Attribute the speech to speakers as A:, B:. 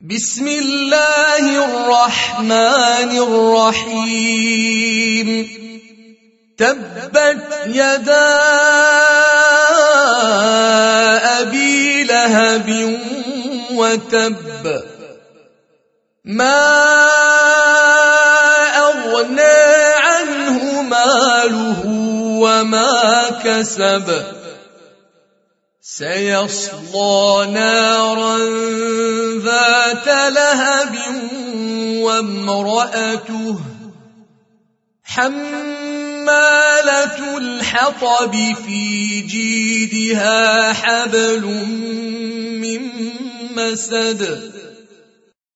A: بسم الله الرحمن الرحيم. تبت يدا أبي لهب وتب، ما أغنى عنه ماله وما كسب، سيصلى نارا ذات لهب وامرأته حمالة الحطب في جيدها حبل من مسد.